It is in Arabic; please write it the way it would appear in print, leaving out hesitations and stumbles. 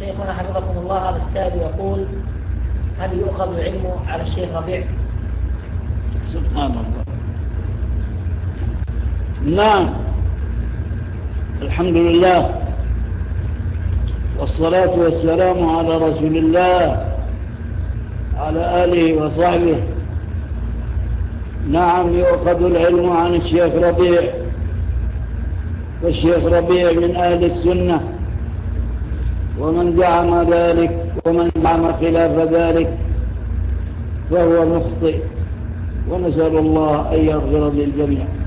شيخنا حفظكم الله، هذا السائل يقول: هل يؤخذ العلم على الشيخ ربيع؟ سبحان الله. نعم، الحمد لله والصلاة والسلام على رسول الله على آله وصحبه. نعم، يؤخذ العلم عن الشيخ ربيع، والشيخ ربيع من أهل السنة، ومن زعم ذلك ومن زعم خلاف ذلك فهو مخطئ، ونسأل الله أن يغفر للجميع.